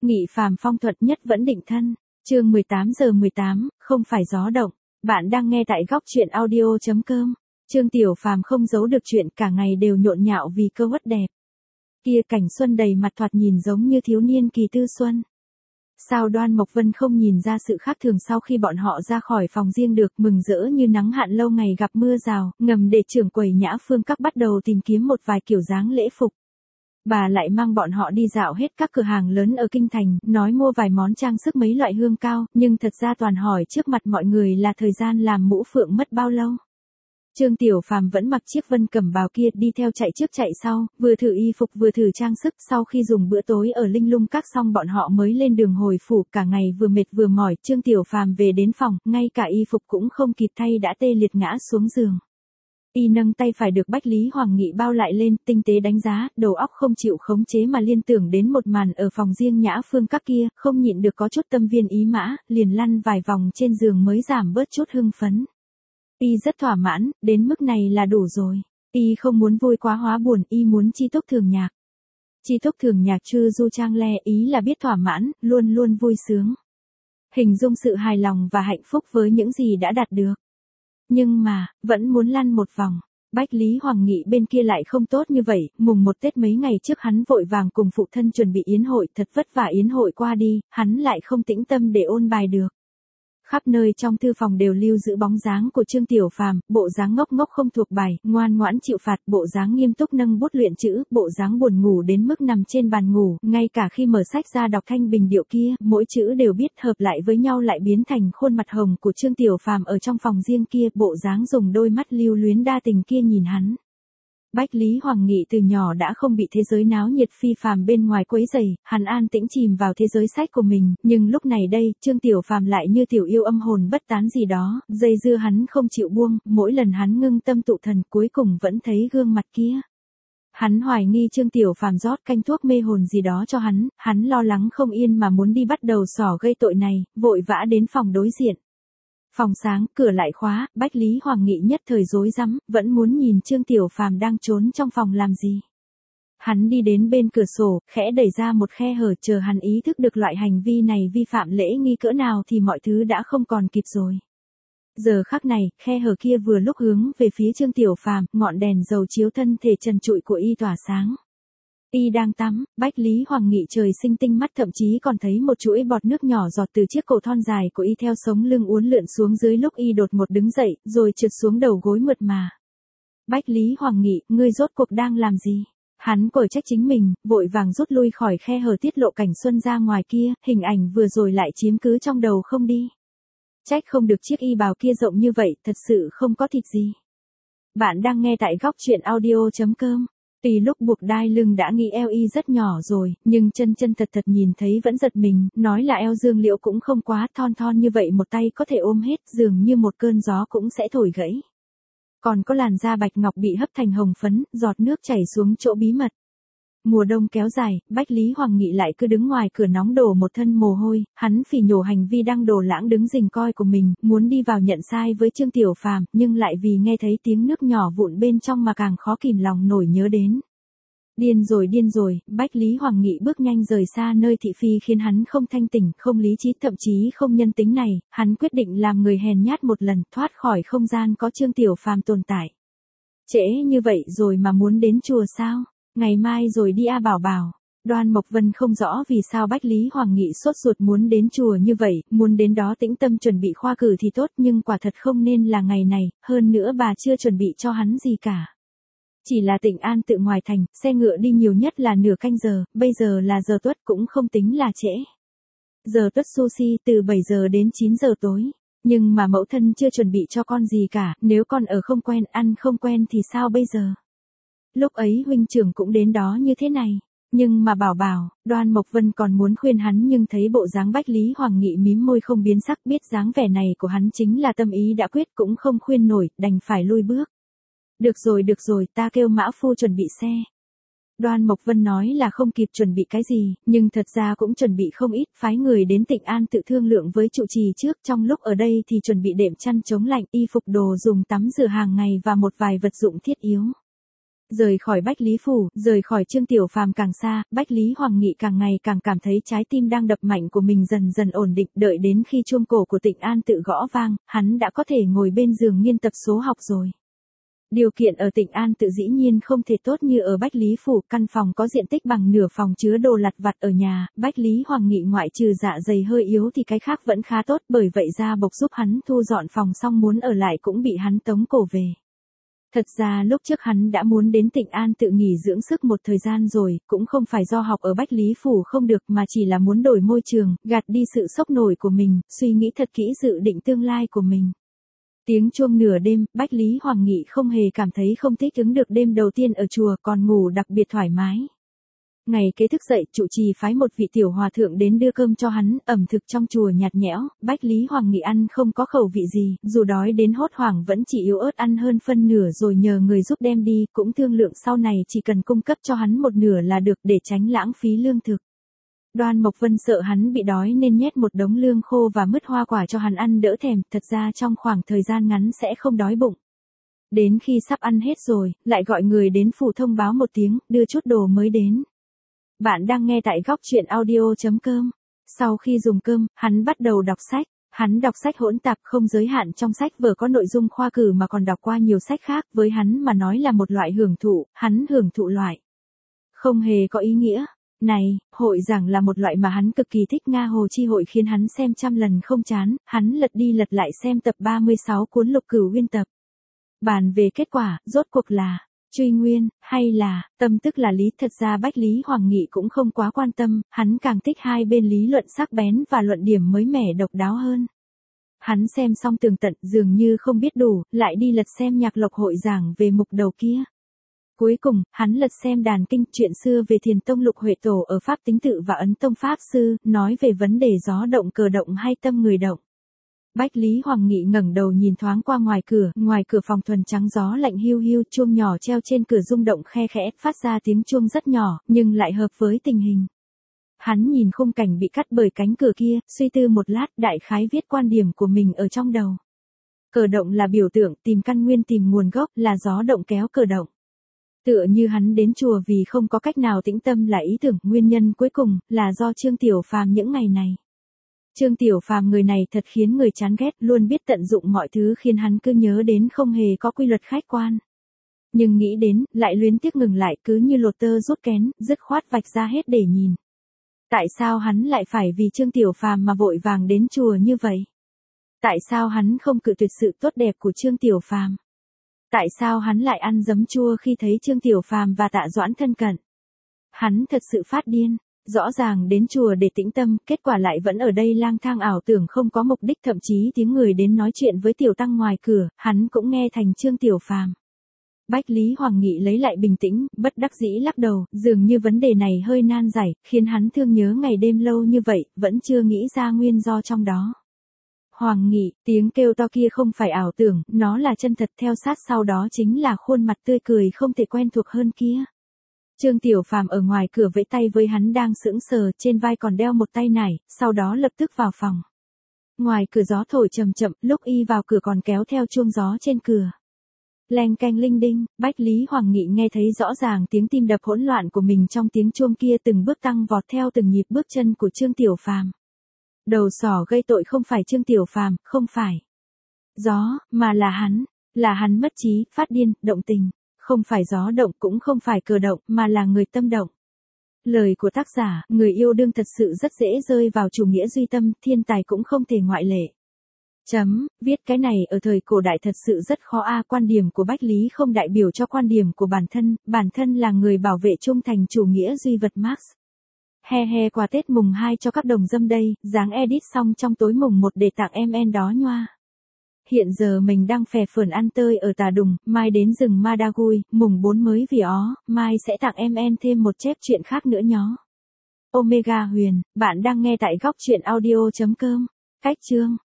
Nghị phàm phong thuật nhất vẫn định thân. Chương 18:18, không phải gió động. Bạn đang nghe tại góc truyện audio.com. Trương Tiểu Phàm không giấu được chuyện, cả ngày đều nhộn nhạo vì cơ uất đẹp. Kia cảnh xuân đầy mặt thoạt nhìn giống như thiếu niên kỳ tư xuân. Sao Đoan Mộc Vân không nhìn ra sự khác thường sau khi bọn họ ra khỏi phòng riêng được, mừng rỡ như nắng hạn lâu ngày gặp mưa rào, ngầm để trưởng quầy Nhã Phương Các bắt đầu tìm kiếm một vài kiểu dáng lễ phục. Bà lại mang bọn họ đi dạo hết các cửa hàng lớn ở Kinh Thành, nói mua vài món trang sức mấy loại hương cao, nhưng thật ra toàn hỏi trước mặt mọi người là thời gian làm mũ phượng mất bao lâu. Trương Tiểu Phàm vẫn mặc chiếc vân cẩm bào kia, đi theo chạy trước chạy sau, vừa thử y phục vừa thử trang sức. Sau khi dùng bữa tối ở Linh Lung Các xong, bọn họ mới lên đường hồi phủ. Cả ngày vừa mệt vừa mỏi, Trương Tiểu Phàm về đến phòng, ngay cả y phục cũng không kịp thay đã tê liệt ngã xuống giường. Y nâng tay phải được Bách Lý Hoàng Nghị bao lại lên, tinh tế đánh giá, đầu óc không chịu khống chế mà liên tưởng đến một màn ở phòng riêng Nhã Phương Các kia, không nhịn được có chút tâm viên ý mã, liền lăn vài vòng trên giường mới giảm bớt chút hưng phấn. Y rất thỏa mãn, đến mức này là đủ rồi. Y không muốn vui quá hóa buồn, y muốn chi túc thường nhạc. Chi túc thường nhạc chư du trang le, ý là biết thỏa mãn, luôn luôn vui sướng. Hình dung sự hài lòng và hạnh phúc với những gì đã đạt được. Nhưng mà, vẫn muốn lăn một vòng. Bách Lý Hoàng Nghị bên kia lại không tốt như vậy, mùng 1 Tết mấy ngày trước hắn vội vàng cùng phụ thân chuẩn bị yến hội, thật vất vả yến hội qua đi, hắn lại không tĩnh tâm để ôn bài được. Khắp nơi trong thư phòng đều lưu giữ bóng dáng của Trương Tiểu Phàm, bộ dáng ngốc ngốc không thuộc bài, ngoan ngoãn chịu phạt, bộ dáng nghiêm túc nâng bút luyện chữ, bộ dáng buồn ngủ đến mức nằm trên bàn ngủ, ngay cả khi mở sách ra đọc thanh bình điệu kia, mỗi chữ đều biết hợp lại với nhau lại biến thành khuôn mặt hồng của Trương Tiểu Phàm ở trong phòng riêng kia, bộ dáng dùng đôi mắt lưu luyến đa tình kia nhìn hắn. Bách Lý Hoàng Nghị từ nhỏ đã không bị thế giới náo nhiệt phi phàm bên ngoài quấy rầy, hắn an tĩnh chìm vào thế giới sách của mình, nhưng lúc này đây, Trương Tiểu Phàm lại như tiểu yêu âm hồn bất tán gì đó, dây dưa hắn không chịu buông, mỗi lần hắn ngưng tâm tụ thần cuối cùng vẫn thấy gương mặt kia. Hắn hoài nghi Trương Tiểu Phàm rót canh thuốc mê hồn gì đó cho hắn lo lắng không yên mà muốn đi bắt đầu xỏ gây tội này, vội vã đến phòng đối diện. Phòng sáng, cửa lại khóa, Bách Lý Hoàng Nghị nhất thời rối rắm, vẫn muốn nhìn Trương Tiểu Phàm đang trốn trong phòng làm gì. Hắn đi đến bên cửa sổ, khẽ đẩy ra một khe hở, chờ hắn ý thức được loại hành vi này vi phạm lễ nghi cỡ nào thì mọi thứ đã không còn kịp rồi. Giờ khắc này, khe hở kia vừa lúc hướng về phía Trương Tiểu Phàm, ngọn đèn dầu chiếu thân thể trần trụi của y tỏa sáng. Y đang tắm, Bách Lý Hoàng Nghị trời sinh tinh mắt, thậm chí còn thấy một chuỗi bọt nước nhỏ giọt từ chiếc cổ thon dài của y theo sống lưng uốn lượn xuống dưới lúc y đột ngột đứng dậy, rồi trượt xuống đầu gối mượt mà. Bách Lý Hoàng Nghị, ngươi rốt cuộc đang làm gì? Hắn cổi trách chính mình, vội vàng rút lui khỏi khe hở tiết lộ cảnh xuân ra ngoài kia, hình ảnh vừa rồi lại chiếm cứ trong đầu không đi. Trách không được chiếc y bào kia rộng như vậy, thật sự không có thịt gì. Bạn đang nghe tại góc truyện audio.com. Tuy lúc buộc đai lưng đã nghĩ eo y rất nhỏ rồi, nhưng chân thật nhìn thấy vẫn giật mình, nói là eo Dương Liễu cũng không quá thon như vậy, một tay có thể ôm hết, dường như một cơn gió cũng sẽ thổi gãy. Còn có làn da bạch ngọc bị hấp thành hồng phấn, giọt nước chảy xuống chỗ bí mật. Mùa đông kéo dài, Bách Lý Hoàng Nghị lại cứ đứng ngoài cửa nóng đổ một thân mồ hôi, hắn phỉ nhổ hành vi đang đổ lãng đứng rình coi của mình, muốn đi vào nhận sai với Trương Tiểu Phàm, nhưng lại vì nghe thấy tiếng nước nhỏ vụn bên trong mà càng khó kìm lòng nổi nhớ đến. Điên rồi, Bách Lý Hoàng Nghị bước nhanh rời xa nơi thị phi khiến hắn không thanh tỉnh, không lý trí, thậm chí không nhân tính này, hắn quyết định làm người hèn nhát một lần, thoát khỏi không gian có Trương Tiểu Phàm tồn tại. Trễ như vậy rồi mà muốn đến chùa sao? Ngày mai rồi đi a Bảo Bảo. Đoan Mộc Vân không rõ vì sao Bách Lý Hoàng Nghị sốt ruột muốn đến chùa như vậy, muốn đến đó tĩnh tâm chuẩn bị khoa cử thì tốt, nhưng quả thật không nên là ngày này, hơn nữa bà chưa chuẩn bị cho hắn gì cả. Chỉ là Tịnh An tự ngoài thành, xe ngựa đi nhiều nhất là nửa canh giờ, bây giờ là giờ tuất cũng không tính là trễ. Giờ tuất sushi từ 7 giờ đến 9 giờ tối. Nhưng mà mẫu thân chưa chuẩn bị cho con gì cả, nếu con ở không quen, ăn không quen thì sao bây giờ? Lúc ấy huynh trưởng cũng đến đó như thế này. Nhưng mà Bảo, Đoan Mộc Vân còn muốn khuyên hắn nhưng thấy bộ dáng Bách Lý Hoàng Nghị mím môi không biến sắc, biết dáng vẻ này của hắn chính là tâm ý đã quyết, cũng không khuyên nổi, đành phải lui bước. Được rồi, ta kêu mã phu chuẩn bị xe. Đoan Mộc Vân nói là không kịp chuẩn bị cái gì, nhưng thật ra cũng chuẩn bị không ít, phái người đến Tịnh An tự thương lượng với trụ trì trước, trong lúc ở đây thì chuẩn bị đệm chăn chống lạnh, y phục đồ dùng tắm rửa hàng ngày và một vài vật dụng thiết yếu. Rời khỏi Bách Lý Phủ, rời khỏi Trương Tiểu Phàm càng xa, Bách Lý Hoàng Nghị càng ngày càng cảm thấy trái tim đang đập mạnh của mình dần dần ổn định, đợi đến khi chuông cổ của Tịnh An tự gõ vang, hắn đã có thể ngồi bên giường nghiên tập số học rồi. Điều kiện ở Tịnh An tự dĩ nhiên không thể tốt như ở Bách Lý Phủ, căn phòng có diện tích bằng nửa phòng chứa đồ lặt vặt ở nhà, Bách Lý Hoàng Nghị ngoại trừ dạ dày hơi yếu thì cái khác vẫn khá tốt, bởi vậy Gia Bộc giúp hắn thu dọn phòng xong muốn ở lại cũng bị hắn tống cổ về. Thật ra lúc trước hắn đã muốn đến Tịnh An tự nghỉ dưỡng sức một thời gian rồi, cũng không phải do học ở Bách Lý Phủ không được mà chỉ là muốn đổi môi trường, gạt đi sự sốc nổi của mình, suy nghĩ thật kỹ dự định tương lai của mình. Tiếng chuông nửa đêm, Bách Lý Hoàng Nghị không hề cảm thấy không thích ứng được đêm đầu tiên ở chùa, còn ngủ đặc biệt thoải mái. Ngày kế thức dậy, trụ trì phái một vị tiểu hòa thượng đến đưa cơm cho hắn, ẩm thực trong chùa nhạt nhẽo, Bách Lý Hoàng Nghị ăn không có khẩu vị gì, dù đói đến hốt hoảng vẫn chỉ yếu ớt ăn hơn phân nửa rồi nhờ người giúp đem đi, cũng thương lượng sau này chỉ cần cung cấp cho hắn một nửa là được để tránh lãng phí lương thực. Đoan Mộc Vân sợ hắn bị đói nên nhét một đống lương khô và mứt hoa quả cho hắn ăn đỡ thèm, thật ra trong khoảng thời gian ngắn sẽ không đói bụng. Đến khi sắp ăn hết rồi, lại gọi người đến phủ thông báo một tiếng, đưa chút đồ mới đến. Bạn đang nghe tại góc truyện audio.com. Sau khi dùng cơm, hắn bắt đầu đọc sách. Hắn đọc sách hỗn tạp không giới hạn, trong sách vừa có nội dung khoa cử mà còn đọc qua nhiều sách khác, với hắn mà nói là một loại hưởng thụ, hắn hưởng thụ loại không hề có ý nghĩa. Này, hội giảng là một loại mà hắn cực kỳ thích, Nga Hồ Chi hội khiến hắn xem trăm lần không chán, hắn lật đi lật lại xem tập 36 cuốn Lục Cửu Uyên tập. Bàn về kết quả, rốt cuộc là truy nguyên, hay là tâm tức là lý. Thật ra Bách Lý Hoàng Nghị cũng không quá quan tâm, hắn càng thích hai bên lý luận sắc bén và luận điểm mới mẻ độc đáo hơn. Hắn xem xong tường tận dường như không biết đủ, lại đi lật xem Nhạc Lộc hội giảng về mục đầu kia. Cuối cùng, hắn lật xem Đàn Kinh, chuyện xưa về Thiền Tông Lục Huệ Tổ ở Pháp Tính Tự và Ấn Tông Pháp Sư, nói về vấn đề gió động cờ động hay tâm người động. Bách Lý Hoàng Nghị ngẩng đầu nhìn thoáng qua ngoài cửa phòng thuần trắng gió lạnh hiu hiu, chuông nhỏ treo trên cửa rung động khe khẽ, phát ra tiếng chuông rất nhỏ, nhưng lại hợp với tình hình. Hắn nhìn khung cảnh bị cắt bởi cánh cửa kia, suy tư một lát, đại khái viết quan điểm của mình ở trong đầu. Cờ động là biểu tượng, tìm căn nguyên tìm nguồn gốc, là gió động kéo cờ động. Tựa như hắn đến chùa vì không có cách nào tĩnh tâm là ý tưởng, nguyên nhân cuối cùng là do Trương Tiểu Phàm những ngày này. Trương Tiểu Phàm người này thật khiến người chán ghét, luôn biết tận dụng mọi thứ khiến hắn cứ nhớ đến không hề có quy luật khách quan. Nhưng nghĩ đến, lại luyến tiếc ngừng lại, cứ như lột tơ rút kén, dứt khoát vạch ra hết để nhìn. Tại sao hắn lại phải vì Trương Tiểu Phàm mà vội vàng đến chùa như vậy? Tại sao hắn không cự tuyệt sự tốt đẹp của Trương Tiểu Phàm? Tại sao hắn lại ăn giấm chua khi thấy Trương Tiểu Phàm và Tạ Doãn thân cận? Hắn thật sự phát điên. Rõ ràng đến chùa để tĩnh tâm, kết quả lại vẫn ở đây lang thang ảo tưởng không có mục đích, thậm chí tiếng người đến nói chuyện với tiểu tăng ngoài cửa, hắn cũng nghe thành Trương Tiểu Phàm. Bách Lý Hoàng Nghị lấy lại bình tĩnh, bất đắc dĩ lắc đầu, dường như vấn đề này hơi nan giải, khiến hắn thương nhớ ngày đêm lâu như vậy, vẫn chưa nghĩ ra nguyên do trong đó. Hoàng Nghị, tiếng kêu to kia không phải ảo tưởng, nó là chân thật, theo sát sau đó chính là khuôn mặt tươi cười không thể quen thuộc hơn kia. Trương Tiểu Phàm ở ngoài cửa vẫy tay với hắn đang sững sờ, trên vai còn đeo một tay nải, sau đó lập tức vào phòng. Ngoài cửa gió thổi chậm chậm, lúc y vào cửa còn kéo theo chuông gió trên cửa. Leng keng linh đinh, Bách Lý Hoàng Nghị nghe thấy rõ ràng tiếng tim đập hỗn loạn của mình trong tiếng chuông kia, từng bước tăng vọt theo từng nhịp bước chân của Trương Tiểu Phàm. Đầu sỏ gây tội không phải Trương Tiểu Phàm, không phải gió, mà là hắn mất trí, phát điên, động tình. Không phải gió động cũng không phải cờ động, mà là người tâm động. Lời của tác giả, người yêu đương thật sự rất dễ rơi vào chủ nghĩa duy tâm, thiên tài cũng không thể ngoại lệ. Viết cái này ở thời cổ đại thật sự rất khó quan điểm của Bách Lý không đại biểu cho quan điểm của bản thân là người bảo vệ trung thành chủ nghĩa duy vật Marx. He quà Tết mùng 2 cho các đồng dâm đây, dáng edit xong trong tối mùng 1 để tặng em đó nhoa. Hiện giờ mình đang phè phởn ăn tơi ở Tà Đùng, mai đến rừng Madagui, mùng 4 mới vì ó, mai sẽ tặng em thêm một chép chuyện khác nữa nhó. Omega Huyền, bạn đang nghe tại góc truyện audio.com. Cách chương